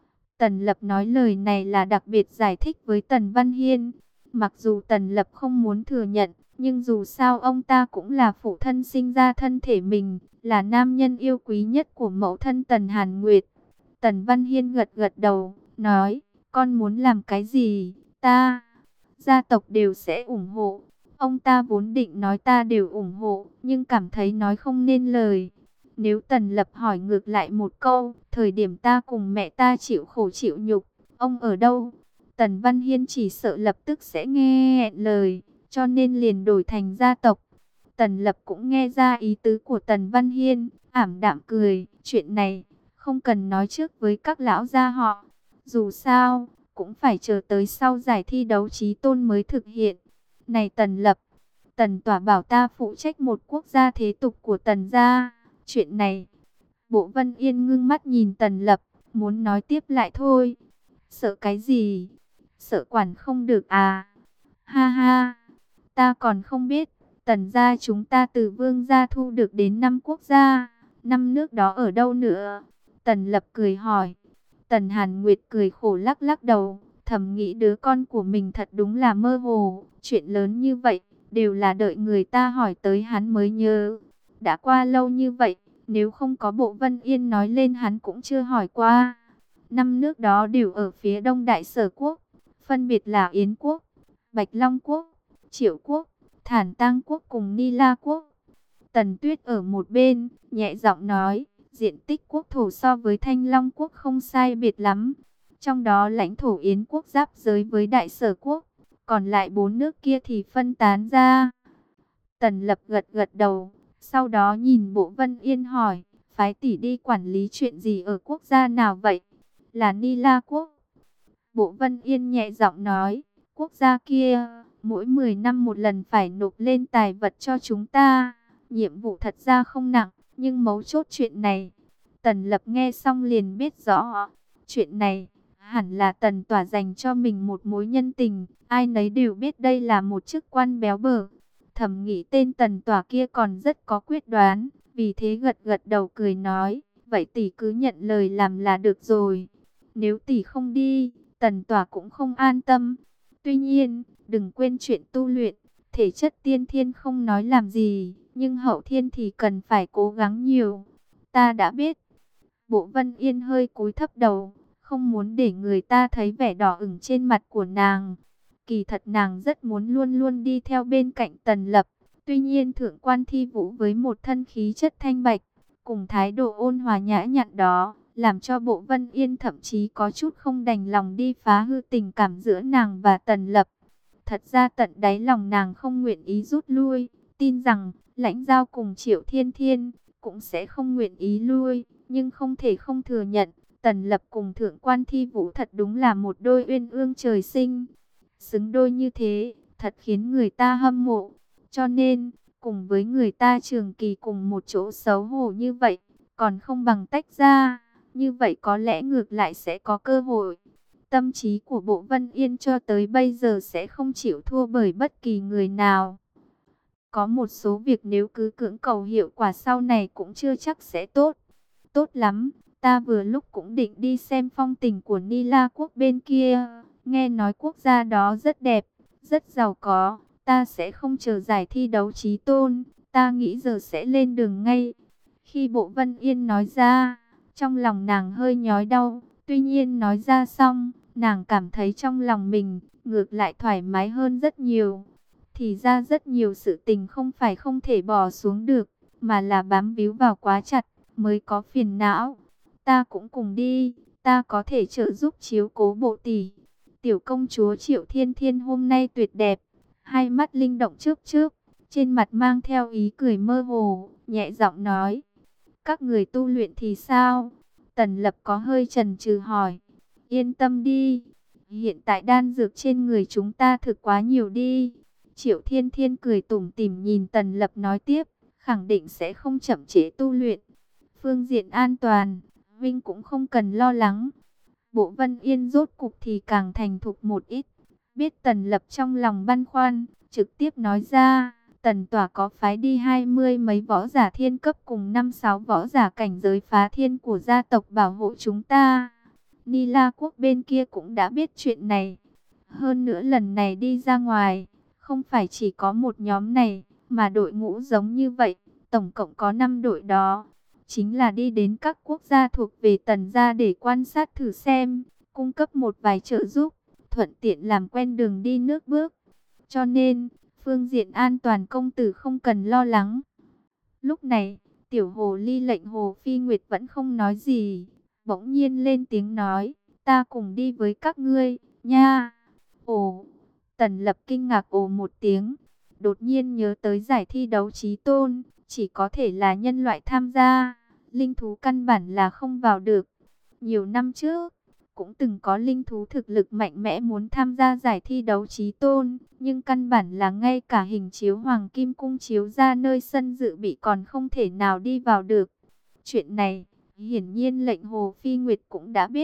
Tần Lập nói lời này là đặc biệt giải thích với Tần Văn Hiên. Mặc dù Tần Lập không muốn thừa nhận, nhưng dù sao ông ta cũng là phụ thân sinh ra thân thể mình, là nam nhân yêu quý nhất của mẫu thân Tần Hàn Nguyệt. Tần Văn Hiên gật gật đầu, nói, con muốn làm cái gì, ta, gia tộc đều sẽ ủng hộ. Ông ta vốn định nói ta đều ủng hộ, nhưng cảm thấy nói không nên lời. Nếu Tần Lập hỏi ngược lại một câu, thời điểm ta cùng mẹ ta chịu khổ chịu nhục, ông ở đâu? Tần Văn Hiên chỉ sợ lập tức sẽ nghe nghẹn lời, cho nên liền đổi thành gia tộc. Tần Lập cũng nghe ra ý tứ của Tần Văn Hiên, ảm đạm cười, chuyện này không cần nói trước với các lão gia họ. Dù sao, cũng phải chờ tới sau giải thi đấu chí tôn mới thực hiện. Này Tần Lập, Tần Tỏa bảo ta phụ trách một quốc gia thế tục của Tần gia. Chuyện này, Bộ Vân Yên ngưng mắt nhìn Tần Lập, muốn nói tiếp lại thôi. Sợ cái gì? Sợ quản không được à? Ha ha, ta còn không biết, Tần gia chúng ta từ vương gia thu được đến năm quốc gia, năm nước đó ở đâu nữa? Tần Lập cười hỏi. Tần Hàn Nguyệt cười khổ lắc lắc đầu, thầm nghĩ đứa con của mình thật đúng là mơ hồ, chuyện lớn như vậy, đều là đợi người ta hỏi tới hắn mới nhớ. Đã qua lâu như vậy, nếu không có Bộ Vân Yên nói lên hắn cũng chưa hỏi qua. Năm nước đó đều ở phía đông Đại Sở Quốc, phân biệt là Yến Quốc, Bạch Long Quốc, Triệu Quốc, Thản Tang Quốc cùng Ni La Quốc. Tần Tuyết ở một bên, nhẹ giọng nói, diện tích quốc thổ so với Thanh Long Quốc không sai biệt lắm. Trong đó lãnh thổ Yến Quốc giáp giới với Đại Sở Quốc, còn lại bốn nước kia thì phân tán ra. Tần Lập gật gật đầu, sau đó nhìn Bộ Vân Yên hỏi, phái tỷ đi quản lý chuyện gì ở quốc gia nào vậy? Là Ni La Quốc. Bộ Vân Yên nhẹ giọng nói, quốc gia kia, mỗi mười năm một lần phải nộp lên tài vật cho chúng ta. Nhiệm vụ thật ra không nặng, nhưng mấu chốt chuyện này. Tần Lập nghe xong liền biết rõ. Chuyện này, hẳn là Tần Tỏa dành cho mình một mối nhân tình. Ai nấy đều biết đây là một chức quan béo bở. Thầm nghĩ tên Tần Tỏa kia còn rất có quyết đoán. Vì thế gật gật đầu cười nói, vậy tỷ cứ nhận lời làm là được rồi. Nếu tỷ không đi, Tần Tỏa cũng không an tâm. Tuy nhiên, đừng quên chuyện tu luyện. Thể chất tiên thiên không nói làm gì, nhưng hậu thiên thì cần phải cố gắng nhiều. Ta đã biết. Bộ Vân Yên hơi cúi thấp đầu, không muốn để người ta thấy vẻ đỏ ửng trên mặt của nàng. Kỳ thật nàng rất muốn luôn luôn đi theo bên cạnh Tần Lập. Tuy nhiên Thượng quan Thi Vũ với một thân khí chất thanh bạch, cùng thái độ ôn hòa nhã nhặn đó, làm cho Bộ Vân Yên thậm chí có chút không đành lòng đi phá hư tình cảm giữa nàng và Tần Lập. Thật ra tận đáy lòng nàng không nguyện ý rút lui, tin rằng Lãnh Giao cùng Triệu Thiên Thiên cũng sẽ không nguyện ý lui, nhưng không thể không thừa nhận, Tần Lập cùng Thượng quan Thi Vũ thật đúng là một đôi uyên ương trời sinh. Xứng đôi như thế, thật khiến người ta hâm mộ. Cho nên, cùng với người ta trường kỳ cùng một chỗ xấu hổ như vậy, còn không bằng tách ra, như vậy có lẽ ngược lại sẽ có cơ hội. Tâm trí của Bộ Vân Yên cho tới bây giờ sẽ không chịu thua bởi bất kỳ người nào. Có một số việc nếu cứ cưỡng cầu hiệu quả sau này cũng chưa chắc sẽ tốt. Tốt lắm, ta vừa lúc cũng định đi xem phong tình của Ni La Quốc bên kia. Nghe nói quốc gia đó rất đẹp, rất giàu có. Ta sẽ không chờ giải thi đấu chí tôn, ta nghĩ giờ sẽ lên đường ngay. Khi Bộ Vân Yên nói ra, trong lòng nàng hơi nhói đau. Tuy nhiên nói ra xong, nàng cảm thấy trong lòng mình ngược lại thoải mái hơn rất nhiều. Thì ra rất nhiều sự tình không phải không thể bỏ xuống được, mà là bám víu vào quá chặt mới có phiền não. Ta cũng cùng đi, ta có thể trợ giúp chiếu cố Bộ tỷ. Tiểu công chúa Triệu Thiên Thiên hôm nay tuyệt đẹp, hai mắt linh động chớp chớp, trên mặt mang theo ý cười mơ hồ, nhẹ giọng nói: "Các người tu luyện thì sao?" Tần Lập có hơi chần chừ hỏi. "Yên tâm đi, hiện tại đan dược trên người chúng ta thực quá nhiều đi." Triệu Thiên Thiên cười tủm tỉm nhìn Tần Lập nói tiếp, khẳng định sẽ không chậm trễ tu luyện. Phương diện an toàn, Vinh cũng không cần lo lắng. Bộ Vân Yên rốt cục thì càng thành thục một ít. Biết Tần Lập trong lòng băn khoăn, trực tiếp nói ra, Tần Tỏa có phái đi hai mươi mấy võ giả thiên cấp cùng năm sáu võ giả cảnh giới phá thiên của gia tộc bảo hộ chúng ta. Ni La Quốc bên kia cũng đã biết chuyện này. Hơn nữa lần này đi ra ngoài, không phải chỉ có một nhóm này, mà đội ngũ giống như vậy, tổng cộng có năm đội đó. Chính là đi đến các quốc gia thuộc về Tần gia để quan sát thử xem, cung cấp một vài trợ giúp, thuận tiện làm quen đường đi nước bước. Cho nên, phương diện an toàn công tử không cần lo lắng. Lúc này, tiểu hồ ly lệnh Hồ Phi Nguyệt vẫn không nói gì, bỗng nhiên lên tiếng nói, ta cùng đi với các ngươi, nha. Ồ, Tần Lập kinh ngạc ồ một tiếng, đột nhiên nhớ tới giải thi đấu chí tôn, chỉ có thể là nhân loại tham gia, linh thú căn bản là không vào được. Nhiều năm trước, cũng từng có linh thú thực lực mạnh mẽ muốn tham gia giải thi đấu chí tôn, nhưng căn bản là ngay cả hình chiếu Hoàng Kim Cung chiếu ra nơi sân dự bị còn không thể nào đi vào được. Chuyện này, hiển nhiên lệnh Hồ Phi Nguyệt cũng đã biết,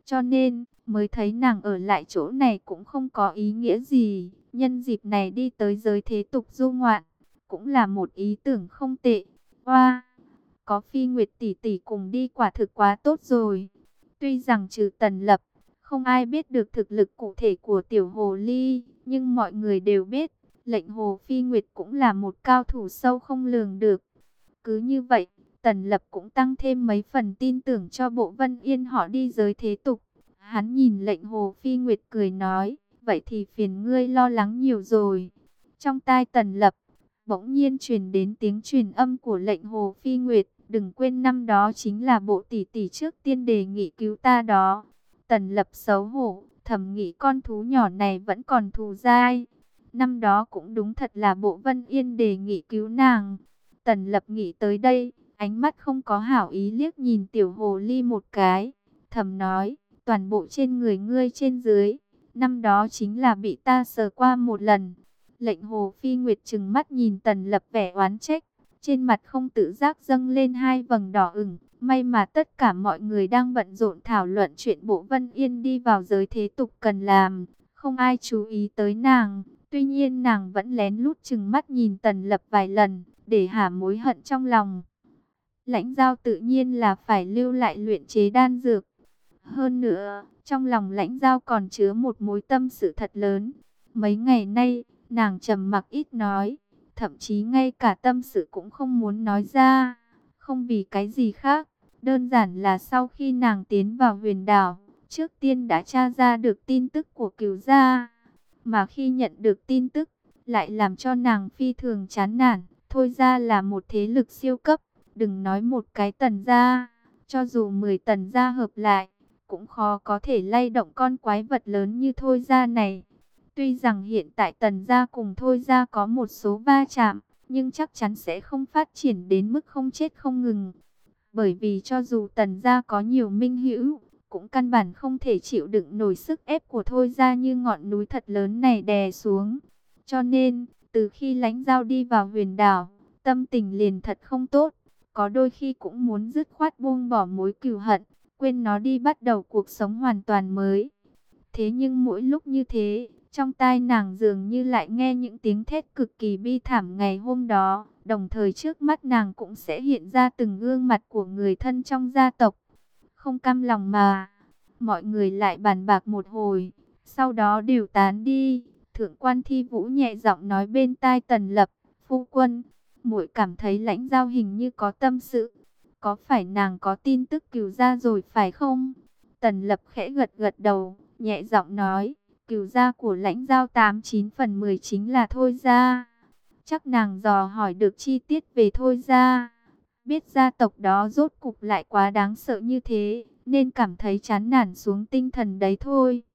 cho nên mới thấy nàng ở lại chỗ này cũng không có ý nghĩa gì. Nhân dịp này đi tới giới thế tục du ngoạn, cũng là một ý tưởng không tệ. Oa, có Phi Nguyệt tỷ tỷ cùng đi quả thực quá tốt rồi. Tuy rằng trừ Tần Lập, không ai biết được thực lực cụ thể của tiểu hồ ly, nhưng mọi người đều biết, lệnh hồ Phi Nguyệt cũng là một cao thủ sâu không lường được. Cứ như vậy, Tần Lập cũng tăng thêm mấy phần tin tưởng cho Bộ Vân Yên họ đi giới thế tục. Hắn nhìn lệnh hồ Phi Nguyệt cười nói, vậy thì phiền ngươi lo lắng nhiều rồi. Trong tai Tần Lập, bỗng nhiên truyền đến tiếng truyền âm của lệnh hồ Phi Nguyệt. Đừng quên năm đó chính là bộ tỷ tỷ trước tiên đề nghị cứu ta đó. Tần Lập xấu hổ, thầm nghĩ con thú nhỏ này vẫn còn thù dai. Năm đó cũng đúng thật là Bộ Vân Yên đề nghị cứu nàng. Tần Lập nghĩ tới đây, ánh mắt không có hảo ý liếc nhìn tiểu hồ ly một cái. Thầm nói, toàn bộ trên người ngươi trên dưới, năm đó chính là bị ta sờ qua một lần. Lệnh hồ Phi Nguyệt trừng mắt nhìn Tần Lập vẻ oán trách. Trên mặt không tự giác dâng lên hai vầng đỏ ửng. May mà tất cả mọi người đang bận rộn thảo luận chuyện Bộ Vân Yên đi vào giới thế tục cần làm. Không ai chú ý tới nàng. Tuy nhiên nàng vẫn lén lút trừng mắt nhìn Tần Lập vài lần, để hả mối hận trong lòng. Lãnh Giao tự nhiên là phải lưu lại luyện chế đan dược. Hơn nữa, trong lòng Lãnh Giao còn chứa một mối tâm sự thật lớn. Mấy ngày nay, nàng trầm mặc ít nói. Thậm chí ngay cả tâm sự cũng không muốn nói ra. Không vì cái gì khác. Đơn giản là sau khi nàng tiến vào huyền đảo, trước tiên đã tra ra được tin tức của Cửu gia. Mà khi nhận được tin tức, lại làm cho nàng phi thường chán nản. Thôi ra là một thế lực siêu cấp. Đừng nói một cái Tần gia, cho dù mười Tần gia hợp lại, cũng khó có thể lay động con quái vật lớn như Thôi gia này. Tuy rằng hiện tại Tần gia cùng Thôi gia có một số va chạm, nhưng chắc chắn sẽ không phát triển đến mức không chết không ngừng. Bởi vì cho dù Tần gia có nhiều minh hữu, cũng căn bản không thể chịu đựng nổi sức ép của Thôi gia như ngọn núi thật lớn này đè xuống. Cho nên, từ khi Lãnh Giao đi vào huyền đảo, tâm tình liền thật không tốt. Có đôi khi cũng muốn dứt khoát buông bỏ mối cừu hận, quên nó đi bắt đầu cuộc sống hoàn toàn mới. Thế nhưng mỗi lúc như thế, trong tai nàng dường như lại nghe những tiếng thét cực kỳ bi thảm ngày hôm đó. Đồng thời trước mắt nàng cũng sẽ hiện ra từng gương mặt của người thân trong gia tộc. Không cam lòng mà. Mọi người lại bàn bạc một hồi. Sau đó đều tán đi. Thượng quan Thi Vũ nhẹ giọng nói bên tai Tần Lập. Phu quân, muội cảm thấy Lãnh Giao hình như có tâm sự. Có phải nàng có tin tức Cửu gia rồi phải không? Tần Lập khẽ gật gật đầu, nhẹ giọng nói. Cửu gia của Lãnh Giao tám chín phần mười chính là Thôi gia. Chắc nàng dò hỏi được chi tiết về Thôi gia. Biết gia tộc đó rốt cục lại quá đáng sợ như thế, nên cảm thấy chán nản xuống tinh thần đấy thôi.